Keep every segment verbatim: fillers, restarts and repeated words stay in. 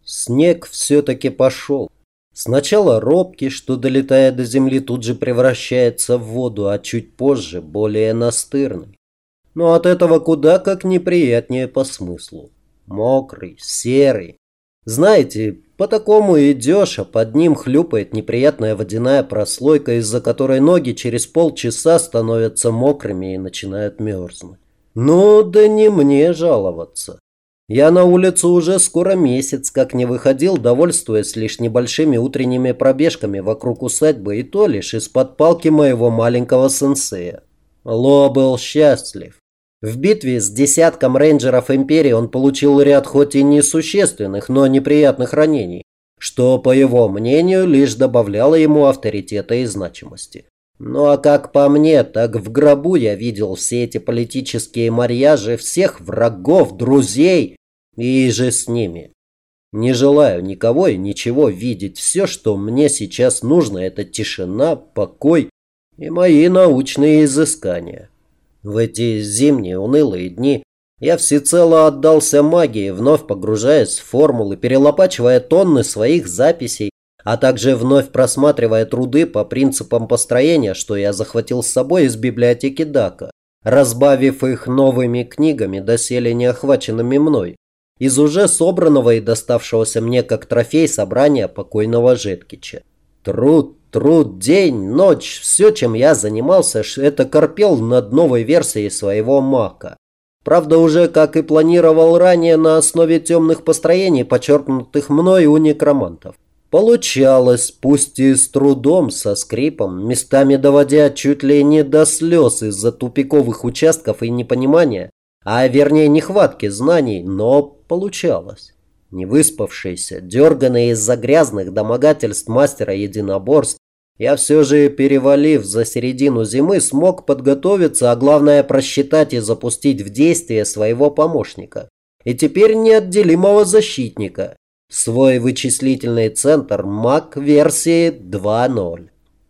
Снег все-таки пошел. Сначала робкий, что, долетая до земли, тут же превращается в воду, а чуть позже более настырный. Но от этого куда как неприятнее по смыслу. Мокрый, серый. Знаете, по такому идешь, а под ним хлюпает неприятная водяная прослойка, из-за которой ноги через полчаса становятся мокрыми и начинают мерзнуть. Ну да не мне жаловаться. Я на улицу уже скоро месяц как не выходил, довольствуясь лишь небольшими утренними пробежками вокруг усадьбы, и то лишь из-под палки моего маленького сенсея. Ло был счастлив. В битве с десятком рейнджеров Империи он получил ряд хоть и несущественных, но неприятных ранений, что, по его мнению, лишь добавляло ему авторитета и значимости. Ну а как по мне, так в гробу я видел все эти политические марьяжи, всех врагов, друзей и же с ними. Не желаю никого и ничего видеть. Все, что мне сейчас нужно, это тишина, покой и мои научные изыскания. В эти зимние унылые дни я всецело отдался магии, вновь погружаясь в формулы, перелопачивая тонны своих записей, а также вновь просматривая труды по принципам построения, что я захватил с собой из библиотеки Дака, разбавив их новыми книгами, доселе не охваченными мной, из уже собранного и доставшегося мне как трофей собрания покойного Жеткича. Труд, труд, день, ночь, все, чем я занимался, это корпел над новой версией своего мака. Правда, уже, как и планировал ранее, на основе темных построений, подчеркнутых мной у некромантов. Получалось, пусть и с трудом, со скрипом, местами доводя чуть ли не до слез из-за тупиковых участков и непонимания, а вернее нехватки знаний, но получалось. Невыспавшийся, дерганный из-за грязных домогательств мастера единоборств, я все же, перевалив за середину зимы, смог подготовиться, а главное просчитать и запустить в действие своего помощника. И теперь неотделимого защитника. Свой вычислительный центр маг версии два ноль.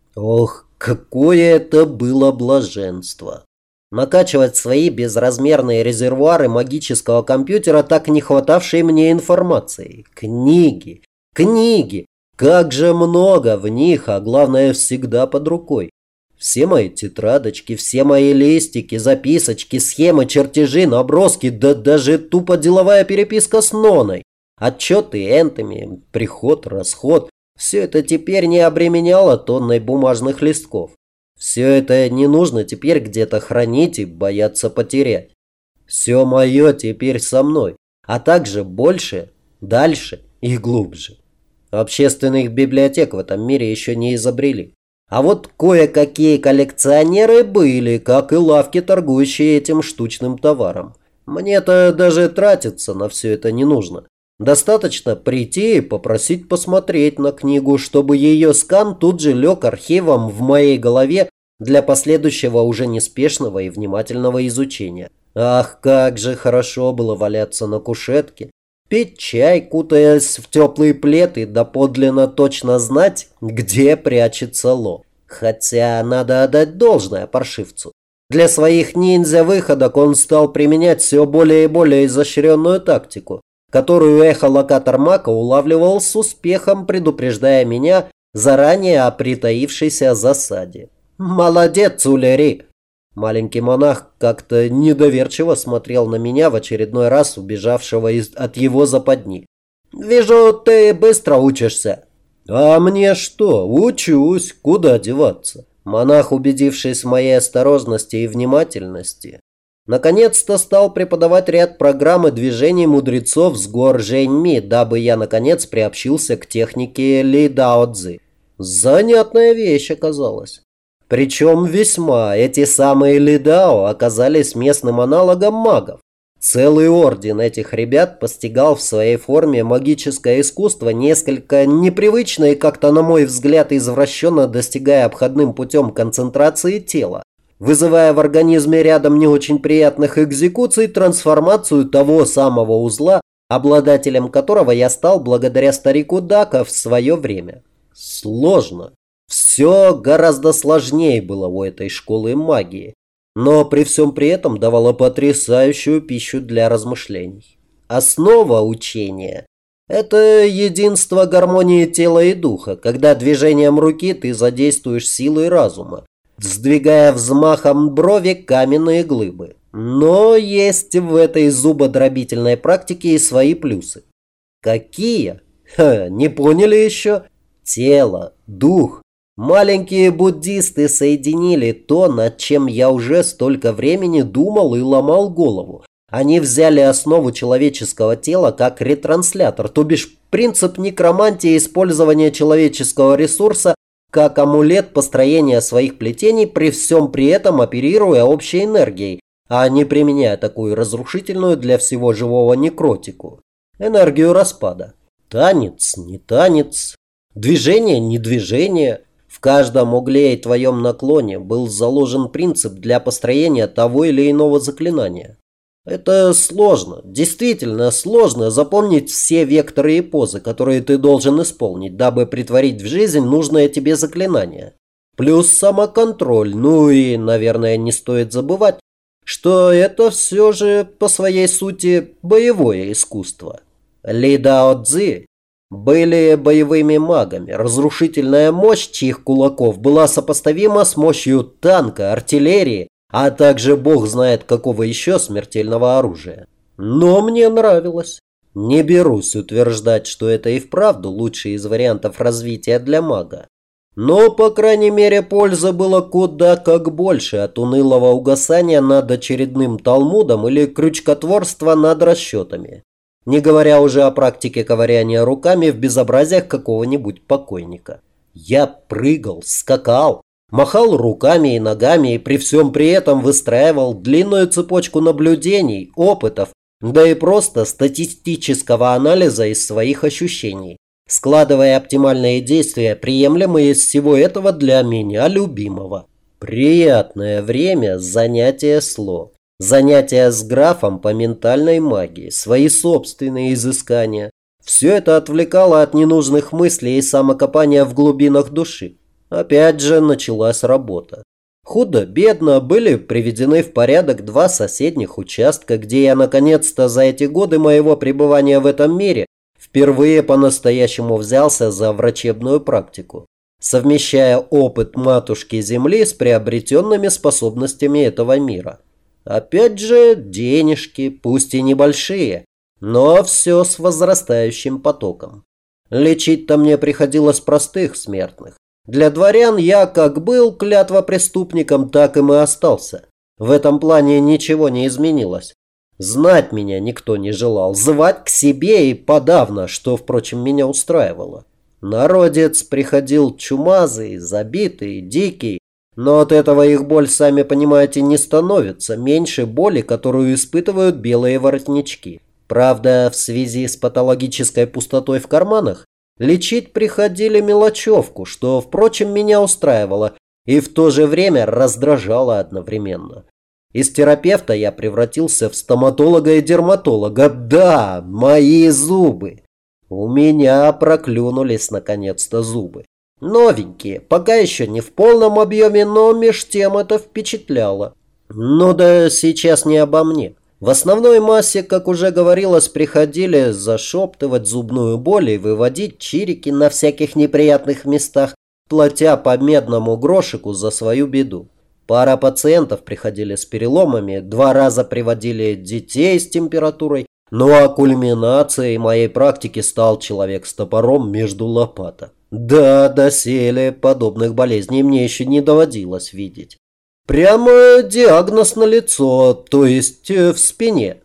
Ох, какое это было блаженство! Накачивать свои безразмерные резервуары магического компьютера, так не хватавшей мне информации. Книги, книги! Как же много в них, а главное, всегда под рукой. Все мои тетрадочки, все мои листики, записочки, схемы, чертежи, наброски, да даже тупо деловая переписка с Ноной. Отчеты энтами, приход, расход. Все это теперь не обременяло тонной бумажных листков. Все это не нужно теперь где-то хранить и бояться потерять. Все мое теперь со мной, а также больше, дальше и глубже. Общественных библиотек в этом мире еще не изобрели. А вот кое-какие коллекционеры были, как и лавки, торгующие этим штучным товаром. Мне-то даже тратиться на все это не нужно. Достаточно прийти и попросить посмотреть на книгу, чтобы ее скан тут же лег архивом в моей голове для последующего уже неспешного и внимательного изучения. Ах, как же хорошо было валяться на кушетке, пить чай, кутаясь в теплый плед и доподлинно точно знать, где прячется Ло. Хотя надо отдать должное паршивцу. Для своих ниндзя-выходок он стал применять все более и более изощренную тактику, которую эхолокатор Мака улавливал с успехом, предупреждая меня заранее о притаившейся засаде. «Молодец, Улери!» Маленький монах как-то недоверчиво смотрел на меня, в очередной раз убежавшего из, от его западни. «Вижу, ты быстро учишься». «А мне что? Учусь. Куда деваться?» Монах, убедившись в моей осторожности и внимательности, наконец-то стал преподавать ряд программ и движений мудрецов с гор Жэньми, дабы я, наконец, приобщился к технике Ли Дао Цзи. Занятная вещь оказалась. Причем весьма. Эти самые Ли Дао оказались местным аналогом магов. Целый орден этих ребят постигал в своей форме магическое искусство, несколько непривычно и как-то, на мой взгляд, извращенно достигая обходным путем концентрации тела, вызывая в организме рядом не очень приятных экзекуций трансформацию того самого узла, обладателем которого я стал благодаря старику Дака в свое время. Сложно. Все гораздо сложнее было у этой школы магии, но при всем при этом давало потрясающую пищу для размышлений. Основа учения Это единство гармонии тела и духа, когда движением руки ты задействуешь силой разума, сдвигая взмахом брови каменные глыбы. Но есть в этой зубодробительной практике и свои плюсы. Какие? Ха, не поняли еще? Тело, дух. Маленькие буддисты соединили то, над чем я уже столько времени думал и ломал голову. Они взяли основу человеческого тела как ретранслятор, то бишь принцип некромантии использования человеческого ресурса как амулет построения своих плетений, при всем при этом оперируя общей энергией, а не применяя такую разрушительную для всего живого некротику. Энергию распада. Танец, не танец. Движение, не движение. В каждом угле и твоем наклоне был заложен принцип для построения того или иного заклинания. Это сложно, действительно сложно запомнить все векторы и позы, которые ты должен исполнить, дабы притворить в жизнь нужное тебе заклинание. Плюс самоконтроль, ну и, наверное, не стоит забывать, что это все же по своей сути боевое искусство. Ли Дао Цзи были боевыми магами, разрушительная мощь чьих кулаков была сопоставима с мощью танка, артиллерии, а также бог знает какого еще смертельного оружия. Но мне нравилось. Не берусь утверждать, что это и вправду лучший из вариантов развития для мага. Но, по крайней мере, пользы было куда как больше от унылого угасания над очередным талмудом или крючкотворства над расчетами. Не говоря уже о практике ковыряния руками в безобразиях какого-нибудь покойника. Я прыгал, скакал, махал руками и ногами и при всем при этом выстраивал длинную цепочку наблюдений, опытов, да и просто статистического анализа из своих ощущений, складывая оптимальные действия, приемлемые из всего этого для меня любимого. Приятное время занятия сло. Занятия с графом по ментальной магии, свои собственные изыскания. Все это отвлекало от ненужных мыслей и самокопания в глубинах души. Опять же началась работа. Худо-бедно были приведены в порядок два соседних участка, где я наконец-то за эти годы моего пребывания в этом мире впервые по-настоящему взялся за врачебную практику, совмещая опыт матушки Земли с приобретенными способностями этого мира. Опять же, денежки, пусть и небольшие, но все с возрастающим потоком. Лечить-то мне приходилось простых смертных. Для дворян я как был клятвопреступником, так им и остался. В этом плане ничего не изменилось. Знать меня никто не желал, звать к себе и подавно, что, впрочем, меня устраивало. Народец приходил чумазый, забитый, дикий, но от этого их боль, сами понимаете, не становится меньше боли, которую испытывают белые воротнички. Правда, в связи с патологической пустотой в карманах, лечить приходили мелочевку, что, впрочем, меня устраивало и в то же время раздражало одновременно. Из терапевта я превратился в стоматолога и дерматолога. Да, мои зубы. У меня проклюнулись наконец-то зубы. Новенькие, пока еще не в полном объеме, но меж тем это впечатляло. Ну да сейчас не обо мне. В основной массе, как уже говорилось, приходили зашептывать зубную боль и выводить чирики на всяких неприятных местах, платя по медному грошику за свою беду. Пара пациентов приходили с переломами, два раза приводили детей с температурой, ну а кульминацией моей практики стал человек с топором между лопаток. Да, доселе подобных болезней мне еще не доводилось видеть. Прямо диагноз на лицо, то есть в спине.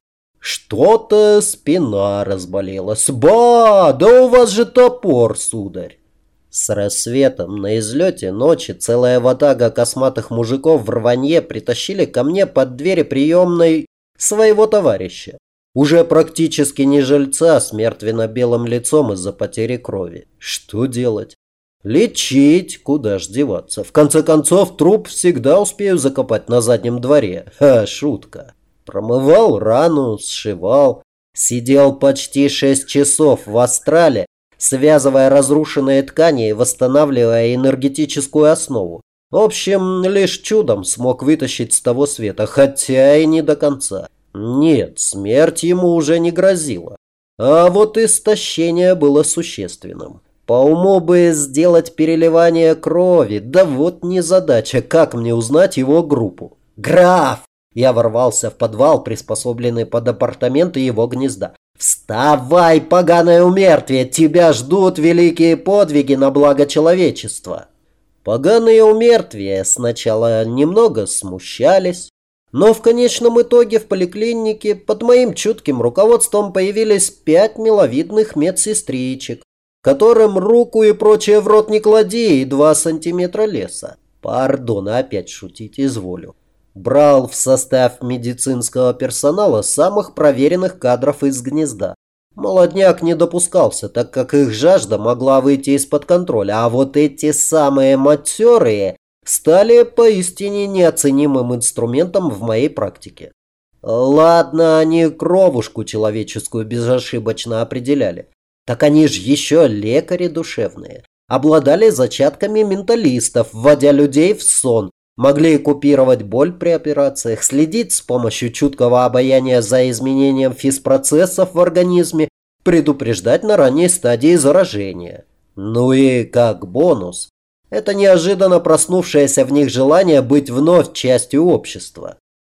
Что-то спина разболелась. Ба, да у вас же топор, сударь. С рассветом на излете ночи целая ватага косматых мужиков в рванье притащили ко мне под двери приемной своего товарища. Уже практически не жильца с мертвенно-белым лицом из-за потери крови. Что делать? Лечить, куда ж деваться. В конце концов, труп всегда успею закопать на заднем дворе. Ха, шутка. Промывал рану, сшивал. Сидел почти шесть часов в астрале, связывая разрушенные ткани и восстанавливая энергетическую основу. В общем, лишь чудом смог вытащить с того света, хотя и не до конца. Нет, смерть ему уже не грозила. А вот истощение было существенным. По уму бы сделать переливание крови, да вот незадача, как мне узнать его группу. «Граф!» Я ворвался в подвал, приспособленный под апартаменты его гнезда. «Вставай, поганое умертвие! Тебя ждут великие подвиги на благо человечества!» Поганые умертвия сначала немного смущались, но в конечном итоге в поликлинике под моим чутким руководством появились пять миловидных медсестричек, которым руку и прочее в рот не клади и два сантиметра леса. Пардон, опять шутить изволю. Брал в состав медицинского персонала самых проверенных кадров из гнезда. Молодняк не допускался, так как их жажда могла выйти из-под контроля, а вот эти самые матерые стали поистине неоценимым инструментом в моей практике. Ладно, они кровушку человеческую безошибочно определяли. Так они же еще лекари душевные. Обладали зачатками менталистов, вводя людей в сон. Могли купировать боль при операциях, следить с помощью чуткого обаяния за изменением физпроцессов в организме, предупреждать на ранней стадии заражения. Ну и как бонус, это неожиданно проснувшееся в них желание быть вновь частью общества.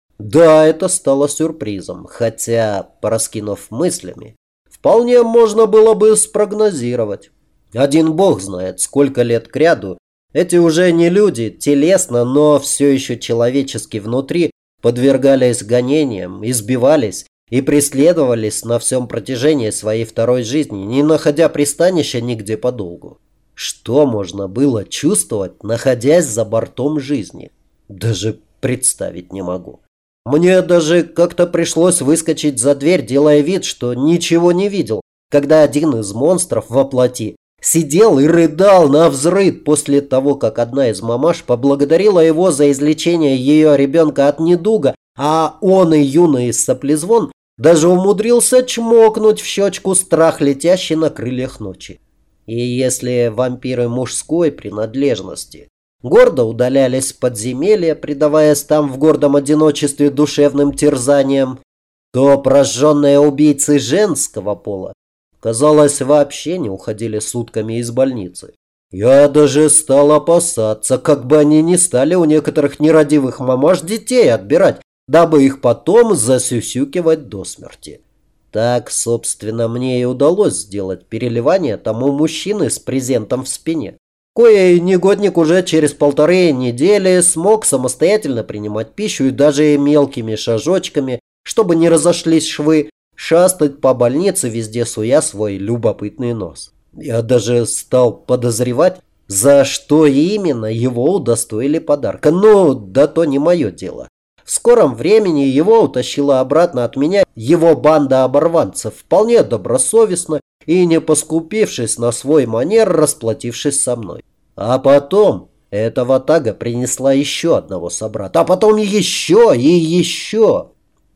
Да, это стало сюрпризом, хотя, пораскинув мыслями, вполне можно было бы спрогнозировать. Один бог знает, сколько лет кряду эти уже не люди, телесно, но все еще человечески внутри, подвергались гонениям, избивались и преследовались на всем протяжении своей второй жизни, не находя пристанища нигде подолгу. Что можно было чувствовать, находясь за бортом жизни? Даже представить не могу. Мне даже как-то пришлось выскочить за дверь, делая вид, что ничего не видел, когда один из монстров во плоти сидел и рыдал навзрыд после того, как одна из мамаш поблагодарила его за излечение ее ребенка от недуга, а он и юный соплезвон даже умудрился чмокнуть в щечку страх, летящий на крыльях ночи. И если вампиры мужской принадлежности гордо удалялись в подземелья, предаваясь там в гордом одиночестве душевным терзаниям, то прожженные убийцы женского пола, казалось, вообще не уходили сутками из больницы. Я даже стал опасаться, как бы они не стали у некоторых нерадивых мамаш детей отбирать, дабы их потом засюсюкивать до смерти. Так, собственно, мне и удалось сделать переливание тому мужчины с презентом в спине. Кое негодник уже через полторы недели смог самостоятельно принимать пищу и даже мелкими шажочками, чтобы не разошлись швы, шастать по больнице, везде суя свой любопытный нос. Я даже стал подозревать, за что именно его удостоили подарка. Ну, да то не мое дело. В скором времени его утащила обратно от меня его банда оборванцев, вполне добросовестно и, не поскупившись на свой манер, расплатившись со мной. А потом эта ватага принесла еще одного собрата, а потом еще и еще.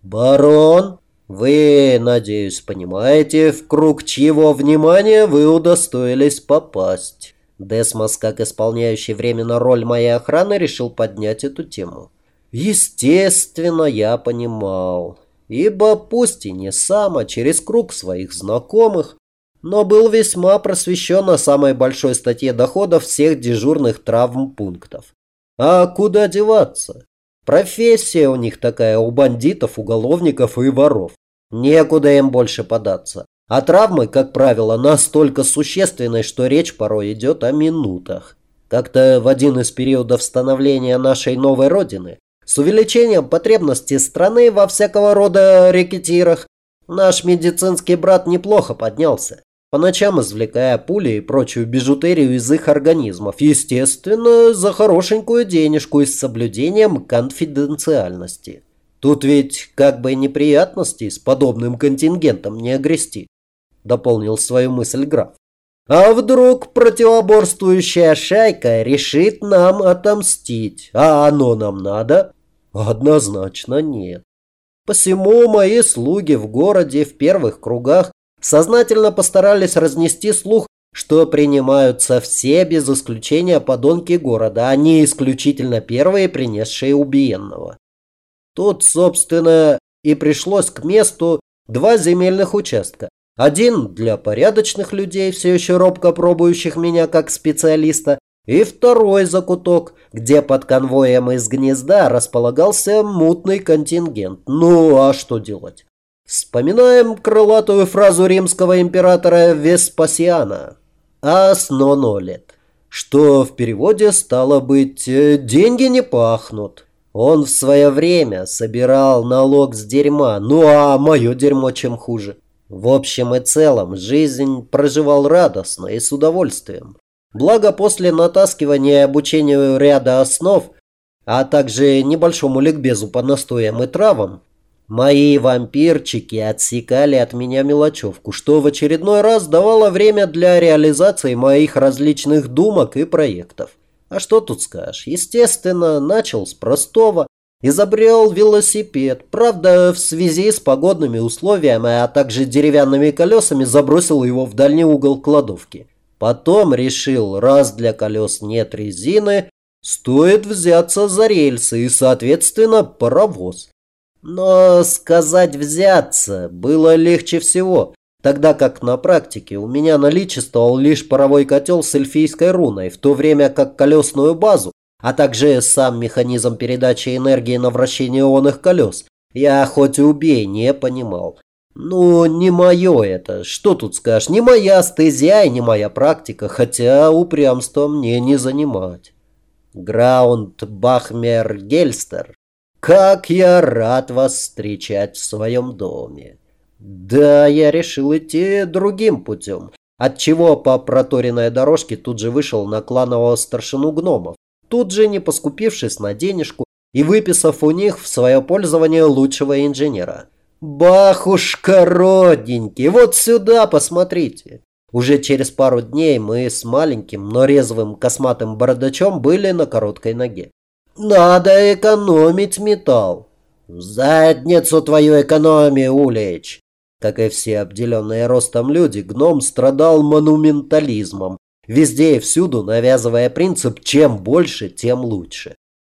Барон, вы, надеюсь, понимаете, в круг чьего внимания вы удостоились попасть. Десмос, как исполняющий временно роль моей охраны, решил поднять эту тему. Естественно, я понимал, ибо пусть и не сам, а через круг своих знакомых, но был весьма просвещен о самой большой статье доходов всех дежурных травмпунктов. А куда деваться? Профессия у них такая, у бандитов, уголовников и воров. Некуда им больше податься. А травмы, как правило, настолько существенны, что речь порой идет о минутах. Как-то в один из периодов становления нашей новой родины, с увеличением потребностей страны во всякого рода рэкетирах, наш медицинский брат неплохо поднялся, по ночам извлекая пули и прочую бижутерию из их организмов, естественно, за хорошенькую денежку и с соблюдением конфиденциальности. Тут ведь как бы неприятностей с подобным контингентом не огрести, дополнил свою мысль граф. А вдруг противоборствующая шайка решит нам отомстить, а оно нам надо? Однозначно нет. Посему мои слуги в городе в первых кругах сознательно постарались разнести слух, что принимаются все без исключения подонки города, а не исключительно первые, принесшие убиенного. Тут, собственно, и пришлось к месту два земельных участка, Один для порядочных людей, все еще робко пробующих меня как специалиста, и второй закуток, где под конвоем из гнезда располагался мутный контингент. Ну, а что делать? Вспоминаем крылатую фразу римского императора Веспасиана «Ас нон олет», что в переводе стало быть «деньги не пахнут». Он в свое время собирал налог с дерьма, ну а мое дерьмо чем хуже? В общем и целом, жизнь проживал радостно и с удовольствием. Благо, после натаскивания и обучению ряда основ, а также небольшому ликбезу по настоям и травам, мои вампирчики отсекали от меня мелочевку, что в очередной раз давало время для реализации моих различных думок и проектов. А что тут скажешь? Естественно, начал с простого. Изобрел велосипед. Правда, в связи с погодными условиями, а также деревянными колесами, забросил его в дальний угол кладовки. Потом решил, раз для колес нет резины, стоит взяться за рельсы и, соответственно, паровоз. Но сказать «взяться» было легче всего, тогда как на практике у меня наличествовал лишь паровой котел с эльфийской руной, в то время как колесную базу, а также сам механизм передачи энергии на вращение ионных колес, я хоть и убей не понимал. Ну, не мое это, что тут скажешь, не моя стезя и не моя практика, хотя упрямство мне не занимать. Граунд Бахмер Гельстер, как я рад вас встречать в своем доме. Да, я решил идти другим путем, отчего по проторенной дорожке тут же вышел на кланового старшину гномов, тут же не поскупившись на денежку и выписав у них в свое пользование лучшего инженера. Бахушка родненький, вот сюда посмотрите. Уже через пару дней мы с маленьким, но резвым косматым бородачом были на короткой ноге. Надо экономить металл. В задницу твою экономию, Улич. Как и все обделенные ростом люди, гном страдал монументализмом, везде и всюду навязывая принцип «чем больше, тем лучше».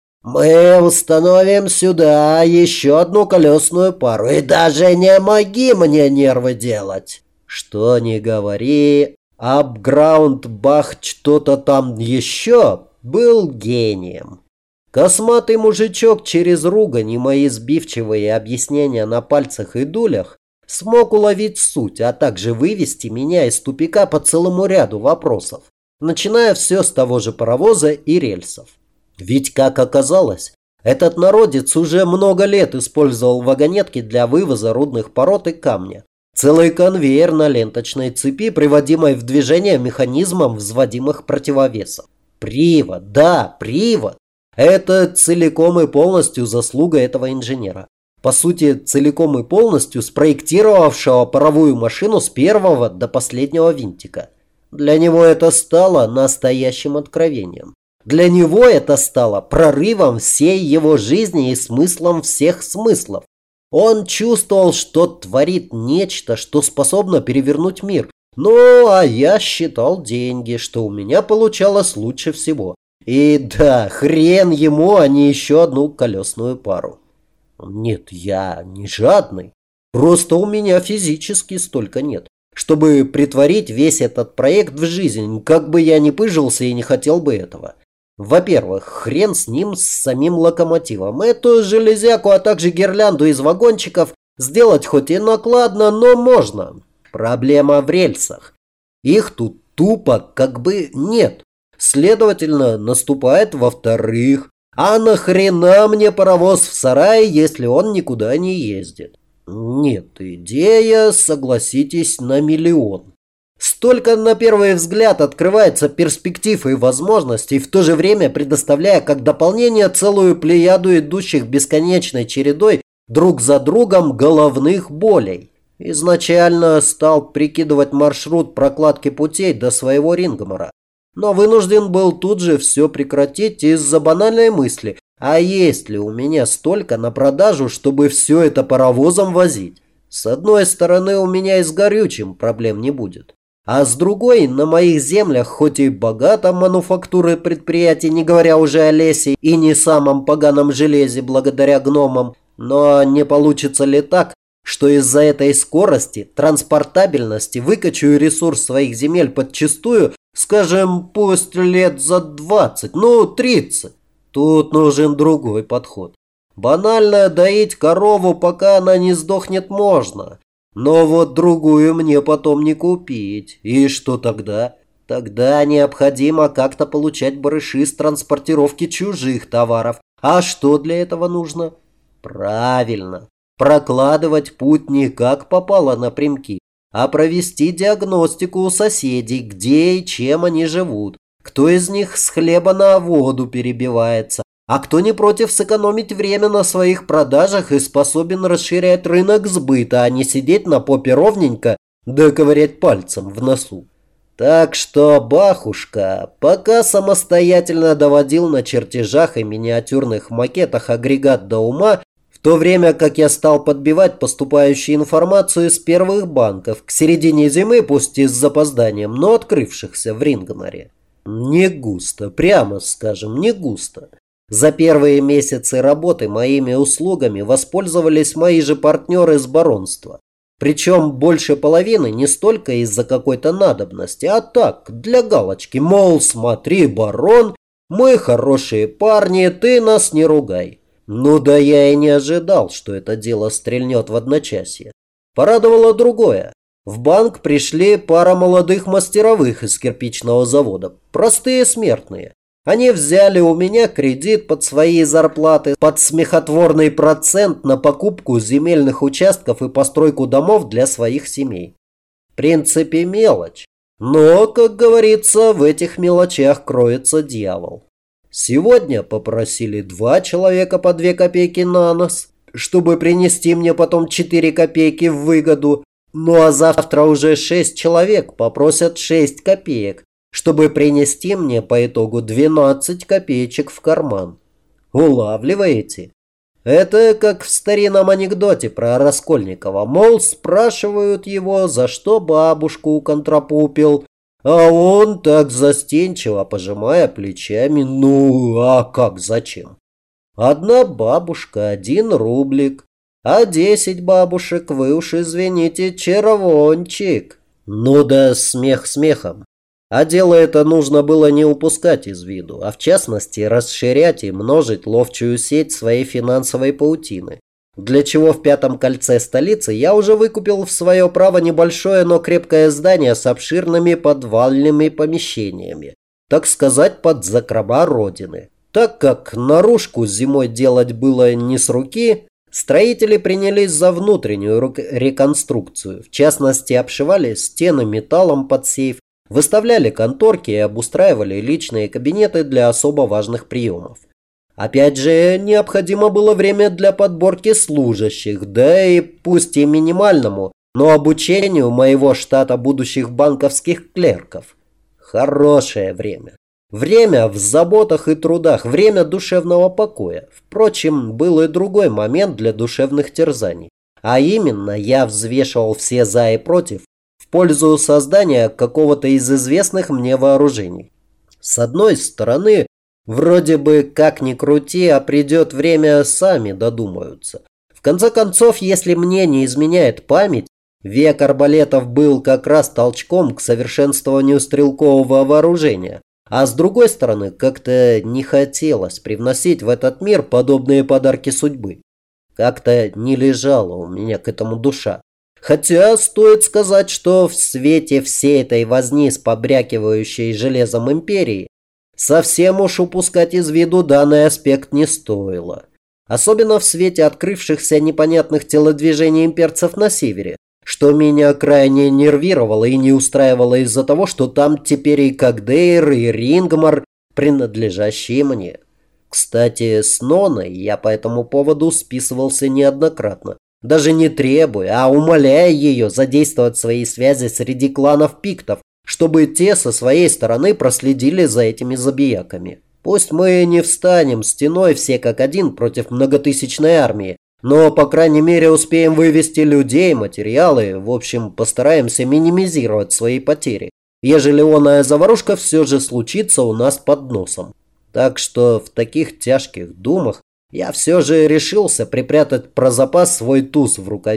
«Мы установим сюда еще одну колесную пару, и даже не моги мне нервы делать!» Что ни говори, Апграунд Бах что-то там еще был гением. Косматый мужичок через ругань и мои сбивчивые объяснения на пальцах и дулях смог уловить суть, а также вывести меня из тупика по целому ряду вопросов, начиная все с того же паровоза и рельсов. Ведь, как оказалось, этот народец уже много лет использовал вагонетки для вывоза рудных пород и камня. Целый конвейер на ленточной цепи, приводимой в движение механизмом взводимых противовесов. Привод, да, привод. Это целиком и полностью заслуга этого инженера. По сути, целиком и полностью спроектировавшего паровую машину с первого до последнего винтика. Для него это стало настоящим откровением. Для него это стало прорывом всей его жизни и смыслом всех смыслов. Он чувствовал, что творит нечто, что способно перевернуть мир. Ну, а я считал деньги, что у меня получалось лучше всего. И да, хрен ему, а не еще одну колесную пару. Нет, я не жадный. Просто у меня физически столько нет, чтобы притворить весь этот проект в жизнь, как бы я ни пыжился и не хотел бы этого. Во-первых, хрен с ним, с самим локомотивом. Эту железяку, а также гирлянду из вагончиков сделать хоть и накладно, но можно. Проблема в рельсах. Их тут тупо как бы нет. Следовательно, наступает во-вторых. А нахрена мне паровоз в сарае, если он никуда не ездит? Нет, идея, согласитесь, на миллион. Столько на первый взгляд открывается перспектив и возможностей, в то же время предоставляя как дополнение целую плеяду идущих бесконечной чередой друг за другом головных болей. Изначально стал прикидывать маршрут прокладки путей до своего Рингмара, но вынужден был тут же все прекратить из-за банальной мысли, а есть ли у меня столько на продажу, чтобы все это паровозом возить? С одной стороны, у меня и с горючим проблем не будет. А с другой, на моих землях, хоть и богато мануфактуры предприятий, не говоря уже о лесе и не самом поганом железе благодаря гномам, но не получится ли так, что из-за этой скорости, транспортабельности выкачаю ресурс своих земель подчистую, скажем, пусть лет за двадцать, ну тридцать. Тут нужен другой подход. Банально доить корову, пока она не сдохнет, можно. Но вот другую мне потом не купить. И что тогда? Тогда необходимо как-то получать барыши с транспортировки чужих товаров. А что для этого нужно? Правильно. Прокладывать путь не как попало напрямки, а провести диагностику у соседей, где и чем они живут. Кто из них с хлеба на воду перебивается, а кто не против сэкономить время на своих продажах и способен расширять рынок сбыта, а не сидеть на попе ровненько да ковырять пальцем в носу. Так что, бахушка, пока самостоятельно доводил на чертежах и миниатюрных макетах агрегат до ума, в то время как я стал подбивать поступающую информацию из первых банков к середине зимы, пусть и с запозданием, но открывшихся в Рингмаре. Не густо, прямо скажем, не густо. За первые месяцы работы моими услугами воспользовались мои же партнеры с баронства. Причем больше половины не столько из-за какой-то надобности, а так, для галочки, мол, смотри, барон, мы хорошие парни, ты нас не ругай. Ну да я и не ожидал, что это дело стрельнет в одночасье. Порадовало другое. В банк пришли пара молодых мастеровых из кирпичного завода, простые смертные. Они взяли у меня кредит под свои зарплаты, под смехотворный процент на покупку земельных участков и постройку домов для своих семей. В принципе, мелочь. Но, как говорится, в этих мелочах кроется дьявол. Сегодня попросили два человека по две копейки на нос, чтобы принести мне потом четыре копейки в выгоду. Ну а завтра уже шесть человек попросят шесть копеек, чтобы принести мне по итогу двенадцать копеечек в карман. Улавливаете? Это как в старинном анекдоте про Раскольникова. Мол, спрашивают его, за что бабушку уконтропупил, а он так застенчиво, пожимая плечами, ну а как, зачем? Одна бабушка, один рублик, а десять бабушек, вы уж извините, червончик. Ну да смех смехом. А дело это нужно было не упускать из виду, а в частности расширять и множить ловчую сеть своей финансовой паутины. Для чего в пятом кольце столицы я уже выкупил в свое право небольшое, но крепкое здание с обширными подвальными помещениями, так сказать, под закрома родины. Так как наружку зимой делать было не с руки, строители принялись за внутреннюю реконструкцию, в частности обшивали стены металлом под сейф, выставляли конторки и обустраивали личные кабинеты для особо важных приемов. Опять же, необходимо было время для подборки служащих, да и пусть и минимальному, но обучению моего штата будущих банковских клерков. Хорошее время. Время в заботах и трудах, время душевного покоя. Впрочем, был и другой момент для душевных терзаний. А именно, я взвешивал все за и против в пользу создания какого-то из известных мне вооружений. С одной стороны, вроде бы как ни крути, а придет время, сами додумаются. В конце концов, если мне не изменяет память, век арбалетов был как раз толчком к совершенствованию стрелкового вооружения. А с другой стороны, как-то не хотелось привносить в этот мир подобные подарки судьбы. Как-то не лежала у меня к этому душа. Хотя стоит сказать, что в свете всей этой возни с побрякивающей железом империи совсем уж упускать из виду данный аспект не стоило. Особенно в свете открывшихся непонятных телодвижений имперцев на севере, что меня крайне нервировало и не устраивало из-за того, что там теперь и Кагдейр, и Рингмар, принадлежащие мне. Кстати, с Ноной я по этому поводу списывался неоднократно, даже не требуя, а умоляя ее задействовать свои связи среди кланов пиктов, чтобы те со своей стороны проследили за этими забияками. Пусть мы не встанем стеной все как один против многотысячной армии, но, по крайней мере, успеем вывести людей, материалы, в общем, постараемся минимизировать свои потери, ежели оная заварушка все же случится у нас под носом. Так что в таких тяжких думах я все же решился припрятать про запас свой туз в рукаве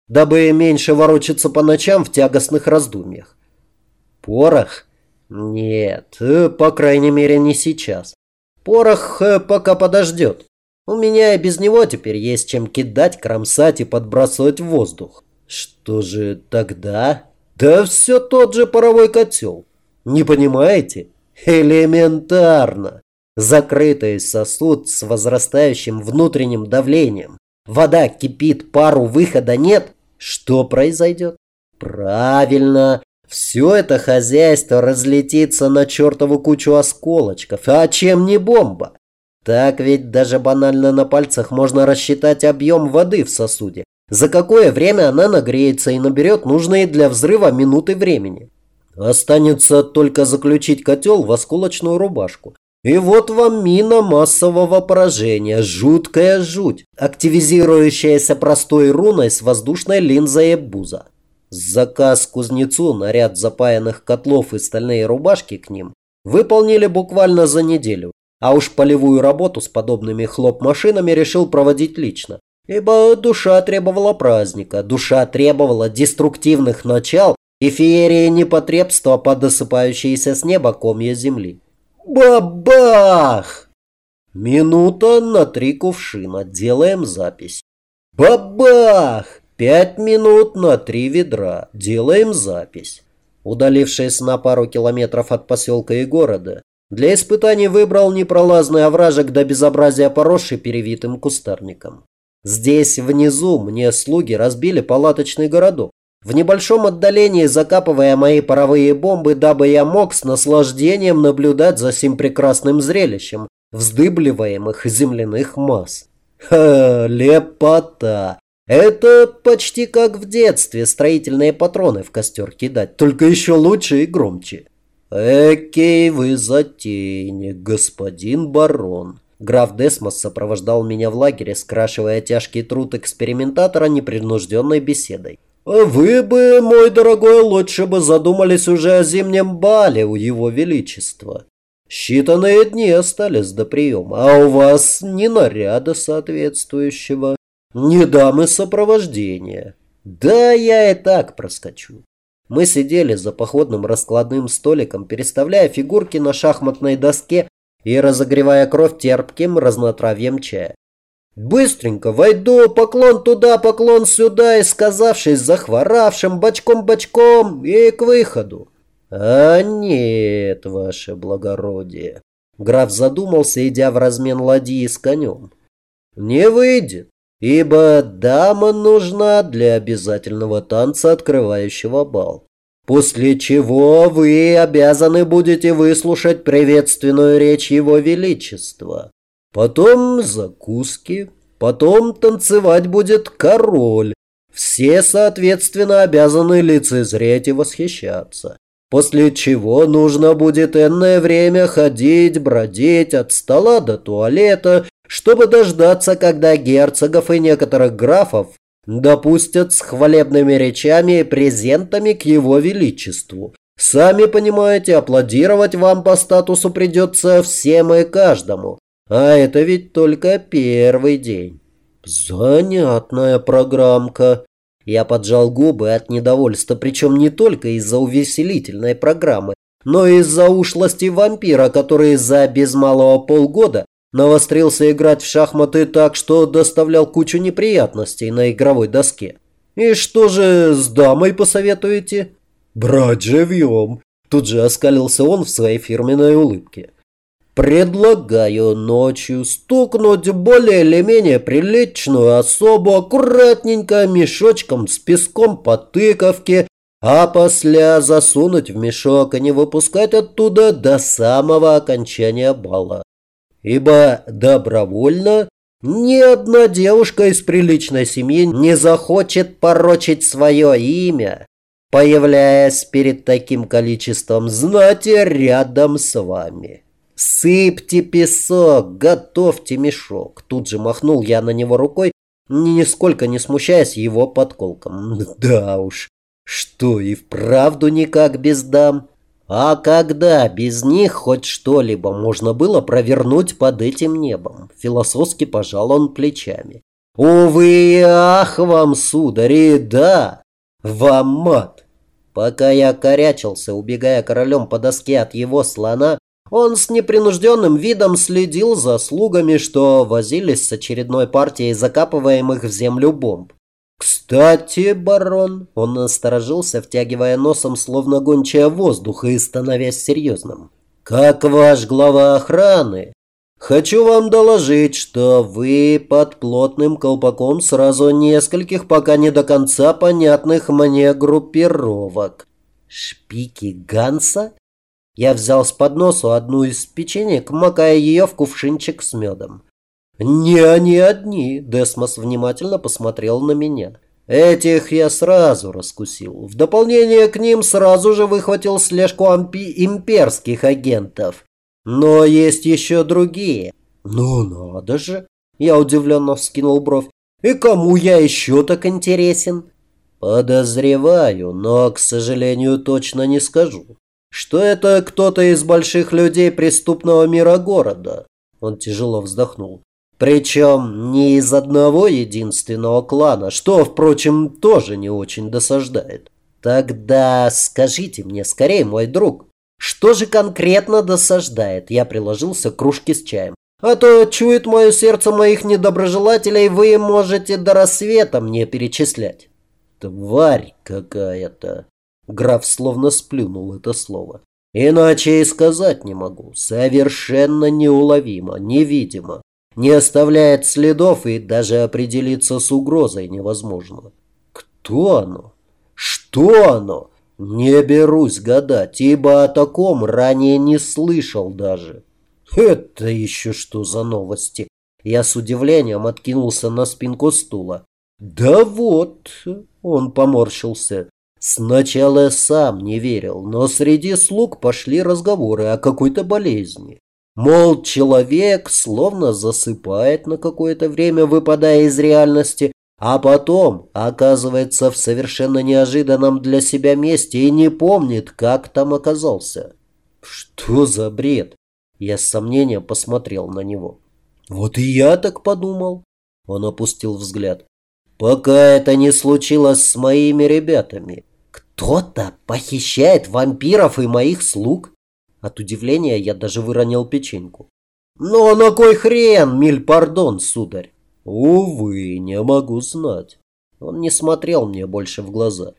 дабы меньше ворочаться по ночам в тягостных раздумьях. Порох? Нет, по крайней мере не сейчас. Порох пока подождет. У меня и без него теперь есть чем кидать, кромсать и подбрасывать в воздух. Что же тогда? Да все тот же паровой котел. Не понимаете? Элементарно. Закрытый сосуд с возрастающим внутренним давлением. Вода кипит, пару выхода нет. Что произойдет? Правильно. Все это хозяйство разлетится на чертову кучу осколочков. А чем не бомба? Так ведь даже банально на пальцах можно рассчитать объем воды в сосуде. За какое время она нагреется и наберет нужные для взрыва минуты времени. Останется только заключить котел в осколочную рубашку. И вот вам мина массового поражения. Жуткая жуть, активизирующаяся простой руной с воздушной линзой Эббуза. Заказ кузнецу на ряд запаянных котлов и стальные рубашки к ним выполнили буквально за неделю. А уж полевую работу с подобными хлоп-машинами решил проводить лично. Ибо душа требовала праздника, душа требовала деструктивных начал и феерии непотребства под осыпающиеся с неба комья земли. Бабах! Минута на три кувшина. Делаем запись. Бабах! Пять минут на три ведра. Делаем запись. Удалившись на пару километров от поселка и города, для испытаний выбрал непролазный овражек до безобразия поросший перевитым кустарником. Здесь внизу мне слуги разбили палаточный городок, в небольшом отдалении закапывая мои паровые бомбы, дабы я мог с наслаждением наблюдать за сим прекрасным зрелищем вздыбливаемых земляных масс. Ха, лепота! Это почти как в детстве строительные патроны в костер кидать, только еще лучше и громче. Экей вы затейник, господин барон. Граф Десмос сопровождал меня в лагере, скрашивая тяжкий труд экспериментатора непринужденной беседой. «Вы бы, мой дорогой, лучше бы задумались уже о зимнем бале у его величества. Считанные дни остались до приема, а у вас ни наряда соответствующего, ни дамы сопровождения. Да я и так проскочу». Мы сидели за походным раскладным столиком, переставляя фигурки на шахматной доске и разогревая кровь терпким разнотравьем чая. Быстренько войду, поклон туда, поклон сюда, и, сказавшись захворавшим, бочком-бочком и к выходу. А нет, ваше благородие. Граф задумался, идя в размен ладьи с конем. Не выйдет, ибо дама нужна для обязательного танца, открывающего бал. После чего вы обязаны будете выслушать приветственную речь его величества. Потом закуски, потом танцевать будет король. Все, соответственно, обязаны лицезреть и восхищаться. После чего нужно будет энное время ходить, бродить от стола до туалета, чтобы дождаться, когда герцогов и некоторых графов допустят с хвалебными речами и презентами к его величеству. Сами понимаете, аплодировать вам по статусу придется всем и каждому. А это ведь только первый день. Занятная программка. Я поджал губы от недовольства, причем не только из-за увеселительной программы, но и из-за ушлости вампира, который за без малого полгода навострился играть в шахматы так, что доставлял кучу неприятностей на игровой доске. И что же с дамой посоветуете? Брать живьем. Тут же оскалился он в своей фирменной улыбке. Предлагаю ночью стукнуть более или менее приличную особу аккуратненько мешочком с песком по тыковке, а после засунуть в мешок и не выпускать оттуда до самого окончания бала. Ибо добровольно ни одна девушка из приличной семьи не захочет порочить свое имя, появляясь перед таким количеством знати рядом с вами. «Сыпьте песок, готовьте мешок!» Тут же махнул я на него рукой, нисколько не смущаясь его подколком. Да уж, что и вправду никак без дам? А когда без них хоть что-либо можно было провернуть под этим небом? Философски пожал он плечами. Увы и ах вам, судари, да, вам мат. Пока я корячился, убегая королем по доске от его слона, он с непринужденным видом следил за слугами, что возились с очередной партией закапываемых в землю бомб. «Кстати, барон», — он насторожился, втягивая носом, словно гончая воздух, и становясь серьезным. «Как ваш глава охраны, хочу вам доложить, что вы под плотным колпаком сразу нескольких пока не до конца понятных мне группировок». «Шпики Ганса?» Я взял с подносу одну из печенек, макая ее в кувшинчик с медом. «Не они одни», — Десмос внимательно посмотрел на меня. «Этих я сразу раскусил. В дополнение к ним сразу же выхватил слежку ампи- имперских агентов. Но есть еще другие». «Ну надо же!» — я удивленно вскинул бровь. «И кому я еще так интересен?» «Подозреваю, но, к сожалению, точно не скажу, что это кто-то из больших людей преступного мира города». Он тяжело вздохнул. «Причем не из одного единственного клана, что, впрочем, тоже не очень досаждает». «Тогда скажите мне скорее, мой друг, что же конкретно досаждает?» Я приложился к кружке с чаем. «А то чует мое сердце моих недоброжелателей, вы можете до рассвета мне перечислять». «Тварь какая-то!» Граф словно сплюнул это слово. «Иначе и сказать не могу. Совершенно неуловимо, невидимо. Не оставляет следов, и даже определиться с угрозой невозможно. Кто оно? Что оно? Не берусь гадать, ибо о таком ранее не слышал даже». «Это еще что за новости?» Я с удивлением откинулся на спинку стула. «Да вот», — он поморщился, — «сначала сам не верил, но среди слуг пошли разговоры о какой-то болезни. Мол, человек словно засыпает на какое-то время, выпадая из реальности, а потом оказывается в совершенно неожиданном для себя месте и не помнит, как там оказался». «Что за бред?» Я с сомнением посмотрел на него. «Вот и я так подумал». Он опустил взгляд. «Пока это не случилось с моими ребятами. Кто-то похищает вампиров и моих слуг?» От удивления я даже выронил печеньку. «Но на кой хрен, миль пардон, сударь?» «Увы, не могу знать». Он не смотрел мне больше в глаза.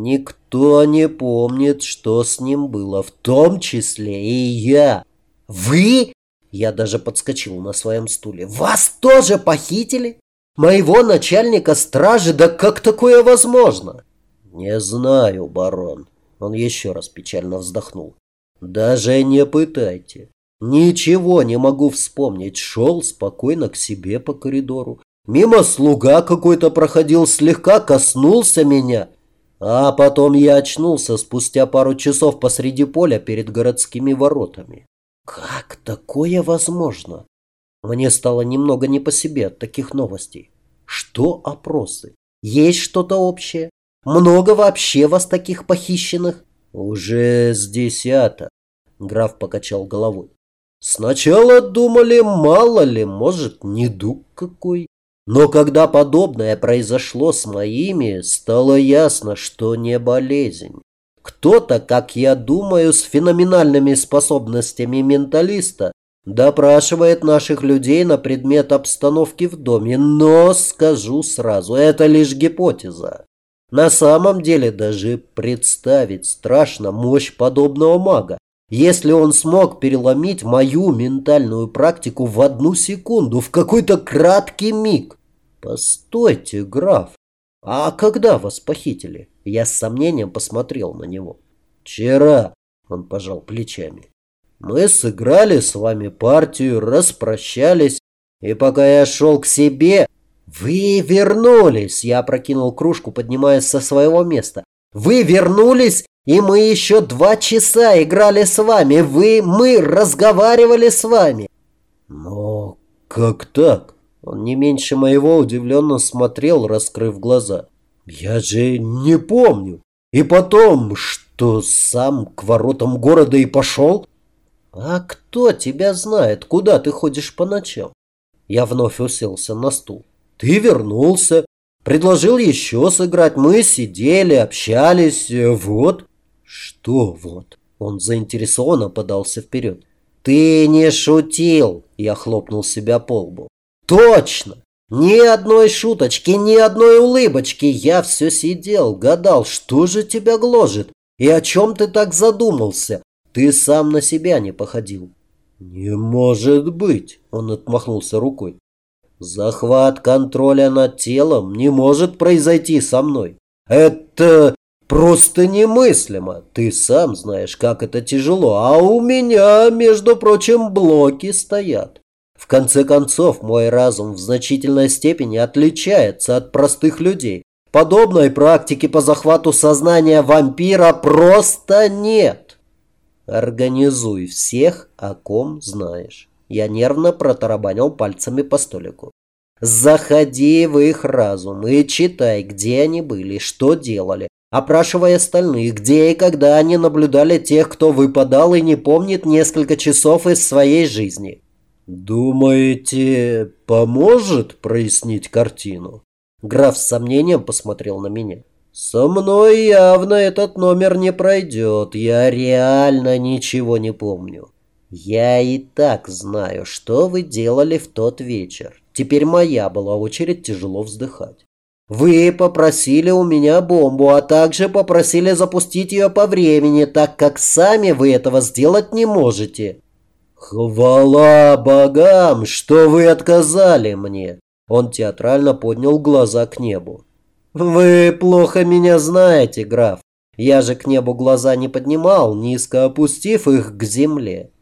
«Никто не помнит, что с ним было, в том числе и я». «Вы?» Я даже подскочил на своем стуле. «Вас тоже похитили? Моего начальника стражи? Да как такое возможно?» «Не знаю, барон». Он еще раз печально вздохнул. «Даже не пытайте. Ничего не могу вспомнить. Шел спокойно к себе по коридору. Мимо слуга какой-то проходил, слегка коснулся меня. А потом я очнулся спустя пару часов посреди поля перед городскими воротами». «Как такое возможно?» Мне стало немного не по себе от таких новостей. «Что опросы? Есть что-то общее? Много вообще вас таких похищенных?» «Уже с десяток», — граф покачал головой. «Сначала думали, мало ли, может, недуг какой. Но когда подобное произошло с моими, стало ясно, что не болезнь. Кто-то, как я думаю, с феноменальными способностями менталиста допрашивает наших людей на предмет обстановки в доме. Но, скажу сразу, это лишь гипотеза. На самом деле даже представить страшно мощь подобного мага, если он смог переломить мою ментальную практику в одну секунду, в какой-то краткий миг. Постойте, граф, а когда вас похитили?» Я с сомнением посмотрел на него. «Вчера», — он пожал плечами. «Мы сыграли с вами партию, распрощались, и пока я шел к себе...» «Вы вернулись!» — я опрокинул кружку, поднимаясь со своего места. «Вы вернулись, и мы еще два часа играли с вами. Вы... мы разговаривали с вами!» «Но как так?» Он не меньше моего удивленно смотрел, раскрыв глаза. «Я же не помню. И потом, что сам к воротам города и пошел?» «А кто тебя знает, куда ты ходишь по ночам?» Я вновь уселся на стул. Ты вернулся, предложил еще сыграть. Мы сидели, общались, вот». «Что вот?» Он заинтересованно подался вперед. «Ты не шутил!» Я хлопнул себя по лбу. «Точно! Ни одной шуточки, ни одной улыбочки. Я все сидел, гадал, что же тебя гложет и о чем ты так задумался. Ты сам на себя не походил». «Не может быть!» Он отмахнулся рукой. «Захват контроля над телом не может произойти со мной. Это просто немыслимо. Ты сам знаешь, как это тяжело. А у меня, между прочим, блоки стоят. В конце концов, мой разум в значительной степени отличается от простых людей. Подобной практики по захвату сознания вампира просто нет. Организуй всех, о ком знаешь». Я нервно протарабанил пальцами по столику. «Заходи в их разум и читай, где они были, что делали, опрашивая остальных, где и когда они наблюдали тех, кто выпадал и не помнит несколько часов из своей жизни». «Думаете, поможет прояснить картину?» Граф с сомнением посмотрел на меня. «Со мной явно этот номер не пройдет. Я реально ничего не помню. Я и так знаю, что вы делали в тот вечер. Теперь моя была очередь тяжело вздыхать. Вы попросили у меня бомбу, а также попросили запустить ее по времени, так как сами вы этого сделать не можете». «Хвала богам, что вы отказали мне!» Он театрально поднял глаза к небу. «Вы плохо меня знаете, граф. Я же к небу глаза не поднимал, низко опустив их к земле.